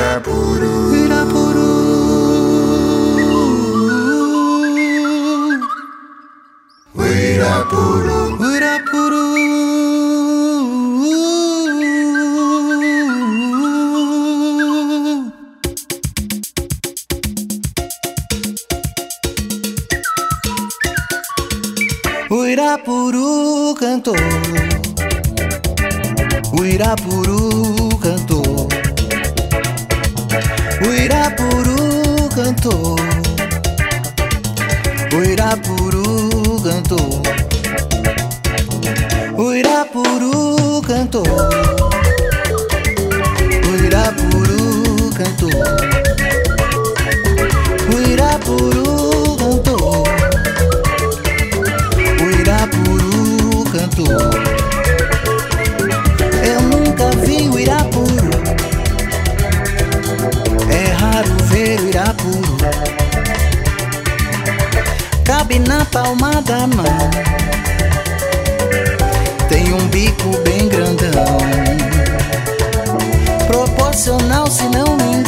Uirapuru, Uirapuru, Uirapuru. Uirapuru cantou, Uirapuru cantou, Uirapuru cantou, Uirapuru cantou, Uirapuru cantou, Uirapuru cantou, Uirapuru cantou, Uirapuru cantou. Eu nunca vi o Uirapuru, é raro ver o Uirapuru. Cabe na palma da mão, tem um bico bem grandão, proporcional se não me engano